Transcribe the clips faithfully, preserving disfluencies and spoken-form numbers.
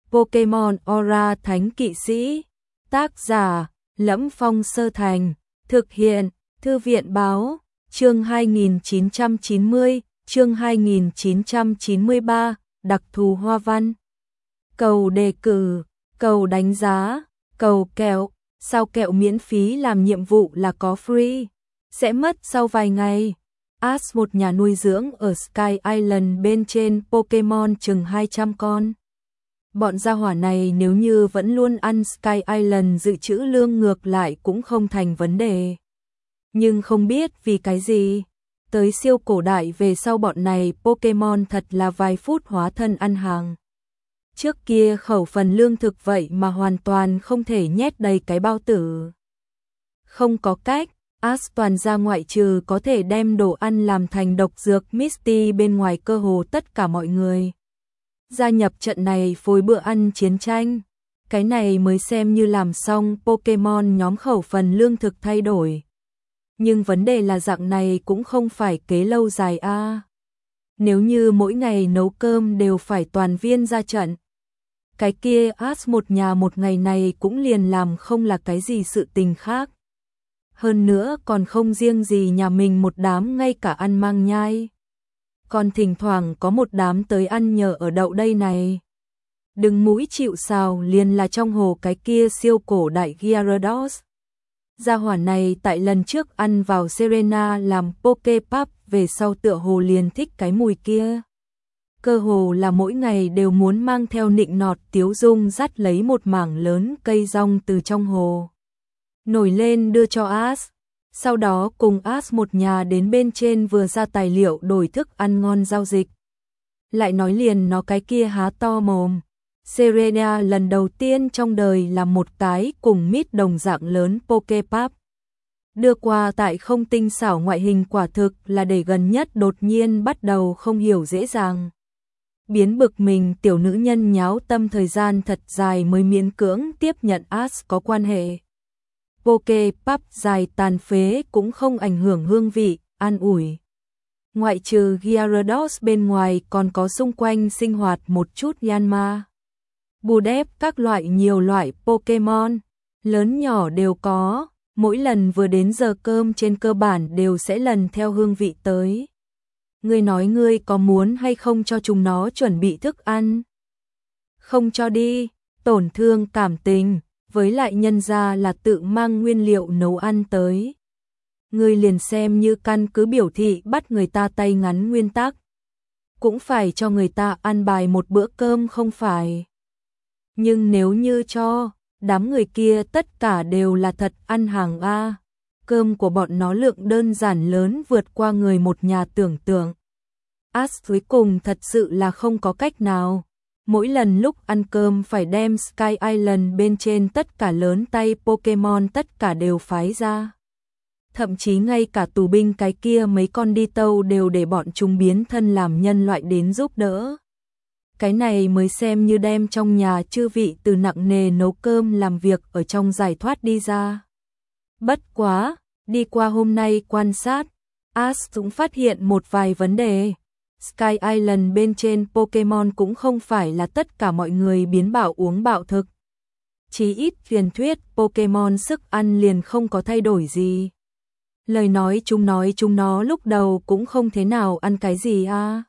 Pokemon Aura Thánh Kỵ Sĩ. Tác giả: Lẫm Phong Sơ Thành. Thực hiện: Thư viện báo. Chương hai nghìn chín trăm chín mươi, chương hai nghìn chín trăm chín mươi ba, đặc thù hoa văn. Cầu đề cử, cầu đánh giá, cầu kẹo, sao kẹo miễn phí làm nhiệm vụ là có free, sẽ mất sau vài ngày. Ash, một nhà nuôi dưỡng ở Sky Island bên trên Pokemon chừng hai trăm con. Bọn gia hỏa này nếu như vẫn luôn ăn Sky Island dự trữ lương ngược lại cũng không thành vấn đề. Nhưng không biết vì cái gì, tới siêu cổ đại về sau bọn này Pokemon thật là vài phút hóa thân ăn hàng. Trước kia khẩu phần lương thực vậy mà hoàn toàn không thể nhét đầy cái bao tử. Không có cách, Ash toàn ra ngoại trừ có thể đem đồ ăn làm thành độc dược Misty bên ngoài cơ hồ tất cả mọi người. Gia nhập trận này phối bữa ăn chiến tranh, cái này mới xem như làm xong Pokemon nhóm khẩu phần lương thực thay đổi. Nhưng vấn đề là dạng này cũng không phải kế lâu dài a. À. Nếu như mỗi ngày nấu cơm đều phải toàn viên ra trận, cái kia Ash một nhà một ngày này cũng liền làm không là cái gì sự tình khác. Hơn nữa còn không riêng gì nhà mình một đám ngay cả ăn mang nhai. Còn thỉnh thoảng có một đám tới ăn nhờ ở đậu đây này. Đừng mũi chịu sào liền là trong hồ cái kia siêu cổ đại Gyarados. Gia hỏa này tại lần trước ăn vào Serena làm Poképap về sau tựa hồ liền thích cái mùi kia. Cơ hồ là mỗi ngày đều muốn mang theo nịnh nọt tiếu dung dắt lấy một mảng lớn cây rong từ trong hồ nổi lên đưa cho Ash. Sau đó cùng Ash một nhà đến bên trên vừa ra tài liệu đổi thức ăn ngon giao dịch. Lại nói liền nó cái kia há to mồm. Serena lần đầu tiên trong đời làm một cái cùng mít đồng dạng lớn Poképap. Đưa qua tại không tinh xảo ngoại hình quả thực là để gần nhất đột nhiên bắt đầu không hiểu dễ dàng. Biến bực mình tiểu nữ nhân nháo tâm thời gian thật dài mới miễn cưỡng tiếp nhận Ash có quan hệ. Poképap dài tàn phế cũng không ảnh hưởng hương vị, an ủi. Ngoại trừ Gyarados bên ngoài còn có xung quanh sinh hoạt một chút Yanma, Budep các loại nhiều loại Pokemon, lớn nhỏ đều có, mỗi lần vừa đến giờ cơm trên cơ bản đều sẽ lần theo hương vị tới. Ngươi nói ngươi có muốn hay không cho chúng nó chuẩn bị thức ăn? Không cho đi, tổn thương cảm tình. Với lại nhân ra là tự mang nguyên liệu nấu ăn tới. Ngươi liền xem như căn cứ biểu thị bắt người ta tay ngắn nguyên tắc. Cũng phải cho người ta ăn bài một bữa cơm không phải. Nhưng nếu như cho, đám người kia tất cả đều là thật ăn hàng A. Cơm của bọn nó lượng đơn giản lớn vượt qua người một nhà tưởng tượng. Ash cuối cùng thật sự là không có cách nào. Mỗi lần lúc ăn cơm phải đem Sky Island bên trên tất cả lớn tay Pokemon tất cả đều phái ra. Thậm chí ngay cả tù binh cái kia mấy con đi tâu đều để bọn chúng biến thân làm nhân loại đến giúp đỡ. Cái này mới xem như đem trong nhà chư vị từ nặng nề nấu cơm làm việc ở trong giải thoát đi ra. Bất quá, đi qua hôm nay quan sát, Ash cũng phát hiện một vài vấn đề. Sky Island bên trên Pokemon cũng không phải là tất cả mọi người biến bạo uống bạo thực. Chí ít truyền thuyết Pokemon sức ăn liền không có thay đổi gì. Lời nói chúng nói chúng nó lúc đầu cũng không thế nào ăn cái gì à.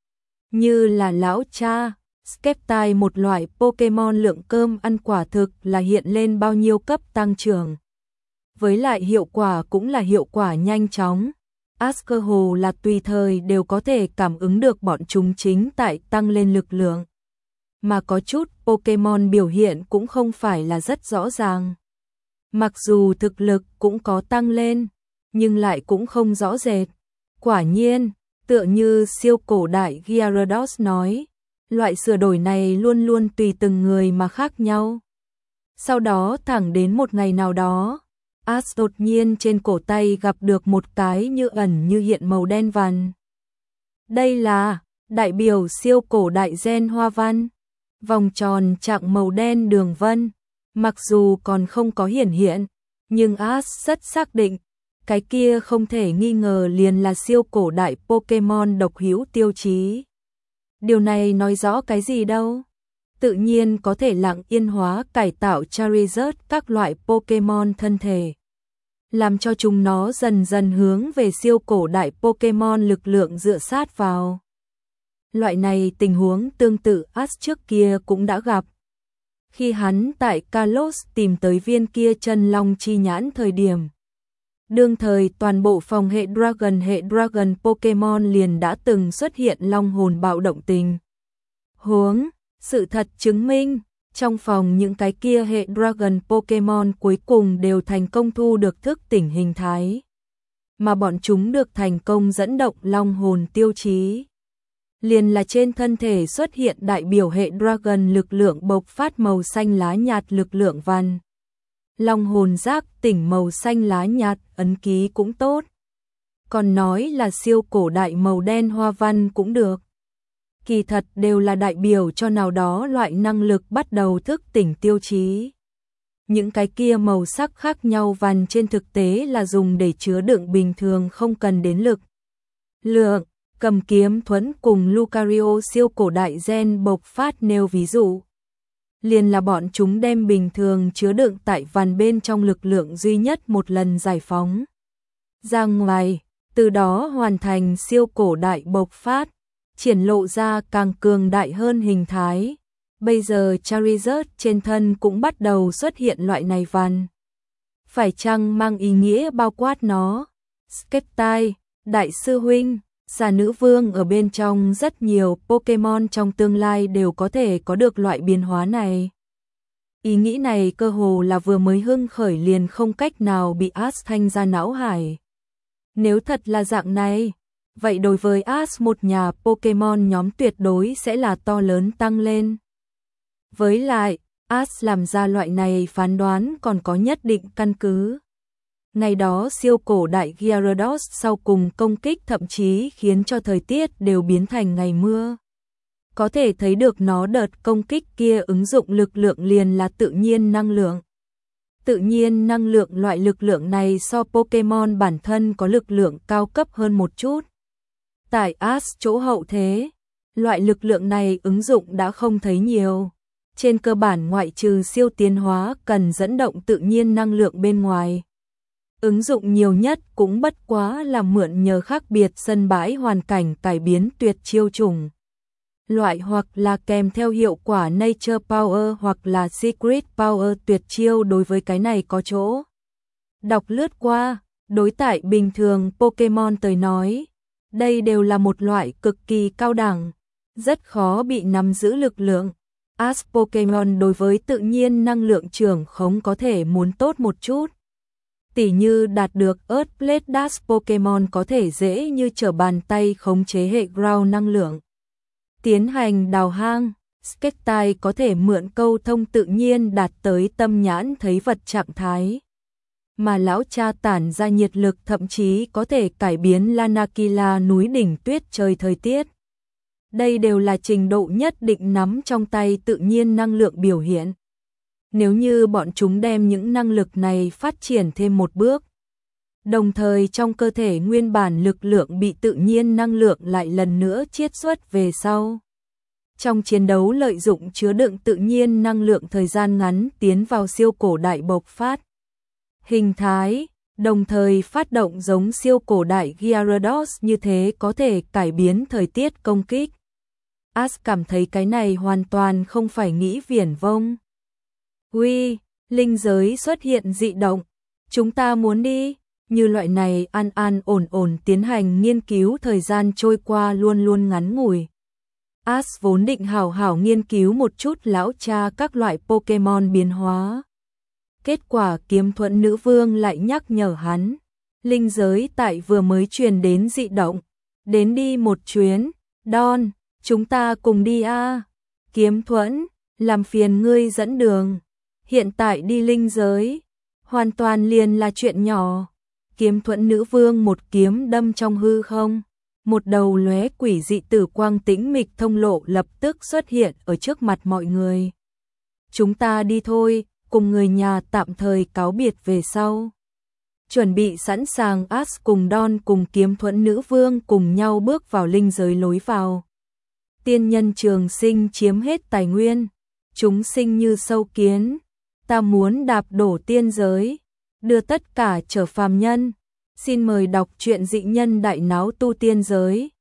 Như là lão cha, Sceptile một loại Pokemon lượng cơm ăn quả thực là hiện lên bao nhiêu cấp tăng trưởng. Với lại hiệu quả cũng là hiệu quả nhanh chóng. Ash cơ hồ là tùy thời đều có thể cảm ứng được bọn chúng chính tại tăng lên lực lượng. Mà có chút Pokemon biểu hiện cũng không phải là rất rõ ràng. Mặc dù thực lực cũng có tăng lên, nhưng lại cũng không rõ rệt. Quả nhiên, tựa như siêu cổ đại Gyarados nói, loại sửa đổi này luôn luôn tùy từng người mà khác nhau. Sau đó thẳng đến một ngày nào đó, Ash đột nhiên trên cổ tay gặp được một cái như ẩn như hiện màu đen vằn. Đây là đại biểu siêu cổ đại gen hoa văn, vòng tròn chạng màu đen đường vân, mặc dù còn không có hiển hiện, nhưng Ash rất xác định, cái kia không thể nghi ngờ liền là siêu cổ đại Pokemon độc hữu tiêu chí. Điều này nói rõ cái gì đâu? tự nhiên có thể lặng yên hóa cải tạo Charizard các loại Pokémon thân thể, làm cho chúng nó dần dần hướng về siêu cổ đại Pokémon lực lượng dựa sát vào. Loại này tình huống tương tự Ash trước kia cũng đã gặp. Khi hắn tại Kalos tìm tới viên kia chân long chi nhãn thời điểm. Đương thời toàn bộ phòng hệ Dragon hệ Dragon Pokémon liền đã từng xuất hiện long hồn bạo động tình huống. Sự thật chứng minh, trong phòng những cái kia hệ Dragon Pokémon cuối cùng đều thành công thu được thức tỉnh hình thái. Mà bọn chúng được thành công dẫn động long hồn tiêu chí. Liền là trên thân thể xuất hiện đại biểu hệ Dragon lực lượng bộc phát màu xanh lá nhạt lực lượng văn. Long hồn giác tỉnh màu xanh lá nhạt ấn ký cũng tốt. Còn nói là siêu cổ đại màu đen hoa văn cũng được. Kỳ thật đều là đại biểu cho nào đó loại năng lực bắt đầu thức tỉnh tiêu chí. Những cái kia màu sắc khác nhau văn trên thực tế là dùng để chứa đựng bình thường không cần đến lực lượng. Cầm kiếm thuẫn cùng Lucario siêu cổ đại gen bộc phát nêu ví dụ. Liền là bọn chúng đem bình thường chứa đựng tại văn bên trong lực lượng duy nhất một lần giải phóng ra ngoài, từ đó hoàn thành siêu cổ đại bộc phát, triển lộ ra càng cường đại hơn hình thái. Bây giờ Charizard trên thân cũng bắt đầu xuất hiện loại này văn. Phải chăng mang ý nghĩa bao quát nó? Skeptai, đại sư huynh, Xà nữ vương ở bên trong rất nhiều Pokémon trong tương lai đều có thể có được loại biến hóa này. Ý nghĩ này cơ hồ là vừa mới hưng khởi liền không cách nào bị Ash thanh ra não hải. Nếu thật là dạng này, vậy đối với Ash một nhà Pokémon nhóm tuyệt đối sẽ là to lớn tăng lên. Với lại, Ash làm ra loại này phán đoán còn có nhất định căn cứ. Ngày đó siêu cổ đại Gyarados sau cùng công kích thậm chí khiến cho thời tiết đều biến thành ngày mưa. Có thể thấy được nó đợt công kích kia ứng dụng lực lượng liền là tự nhiên năng lượng. Tự nhiên năng lượng loại lực lượng này so Pokémon bản thân có lực lượng cao cấp hơn một chút. Tại Ash chỗ hậu thế, loại lực lượng này ứng dụng đã không thấy nhiều. Trên cơ bản ngoại trừ siêu tiến hóa cần dẫn động tự nhiên năng lượng bên ngoài. Ứng dụng nhiều nhất cũng bất quá là mượn nhờ khác biệt sân bãi hoàn cảnh cải biến tuyệt chiêu chủng. Loại hoặc là kèm theo hiệu quả Nature Power hoặc là Secret Power tuyệt chiêu đối với cái này có chỗ. Đọc lướt qua, đối tại bình thường Pokémon tới nói, đây đều là một loại cực kỳ cao đẳng, rất khó bị nắm giữ lực lượng. As Pokémon đối với tự nhiên năng lượng trưởng khống có thể muốn tốt một chút. Tỉ như đạt được Earthblade Dash Pokémon có thể dễ như trở bàn tay khống chế hệ ground năng lượng. Tiến hành đào hang, Skeptai có thể mượn câu thông tự nhiên đạt tới tâm nhãn thấy vật trạng thái. Mà lão cha tản ra nhiệt lực thậm chí có thể cải biến Lanakila núi đỉnh tuyết trời thời tiết. Đây đều là trình độ nhất định nắm trong tay tự nhiên năng lượng biểu hiện. Nếu như bọn chúng đem những năng lực này phát triển thêm một bước, đồng thời trong cơ thể nguyên bản lực lượng bị tự nhiên năng lượng lại lần nữa chiết xuất về sau. Trong chiến đấu lợi dụng chứa đựng tự nhiên năng lượng thời gian ngắn tiến vào siêu cổ đại bộc phát. Hình thái, đồng thời phát động giống siêu cổ đại Gyarados như thế có thể cải biến thời tiết công kích. Ash cảm thấy cái này hoàn toàn không phải nghĩ viển vông. Uy, linh giới xuất hiện dị động, chúng ta muốn đi, như loại này an an ổn ổn tiến hành nghiên cứu thời gian trôi qua luôn luôn ngắn ngủi. Ash vốn định hảo hảo nghiên cứu một chút lão cha các loại Pokémon biến hóa. Kết quả Kiếm Thuẫn nữ vương lại nhắc nhở hắn, linh giới tại vừa mới truyền đến dị động, đến đi một chuyến, Don, chúng ta cùng đi a. À. Kiếm Thuẫn, làm phiền ngươi dẫn đường. Hiện tại đi linh giới, hoàn toàn liền là chuyện nhỏ. Kiếm Thuẫn nữ vương một kiếm đâm trong hư không, một đầu lóe quỷ dị tử quang tĩnh mịch thông lộ lập tức xuất hiện ở trước mặt mọi người. Chúng ta đi thôi, cùng người nhà tạm thời cáo biệt về sau. Chuẩn bị sẵn sàng, Ash cùng Don cùng Kiếm Thuẫn nữ vương cùng nhau bước vào linh giới lối vào. Tiên nhân trường sinh chiếm hết tài nguyên, chúng sinh như sâu kiến, ta muốn đạp đổ tiên giới, đưa tất cả trở phàm nhân. Xin mời đọc truyện Dị Nhân Đại Náo Tu Tiên Giới.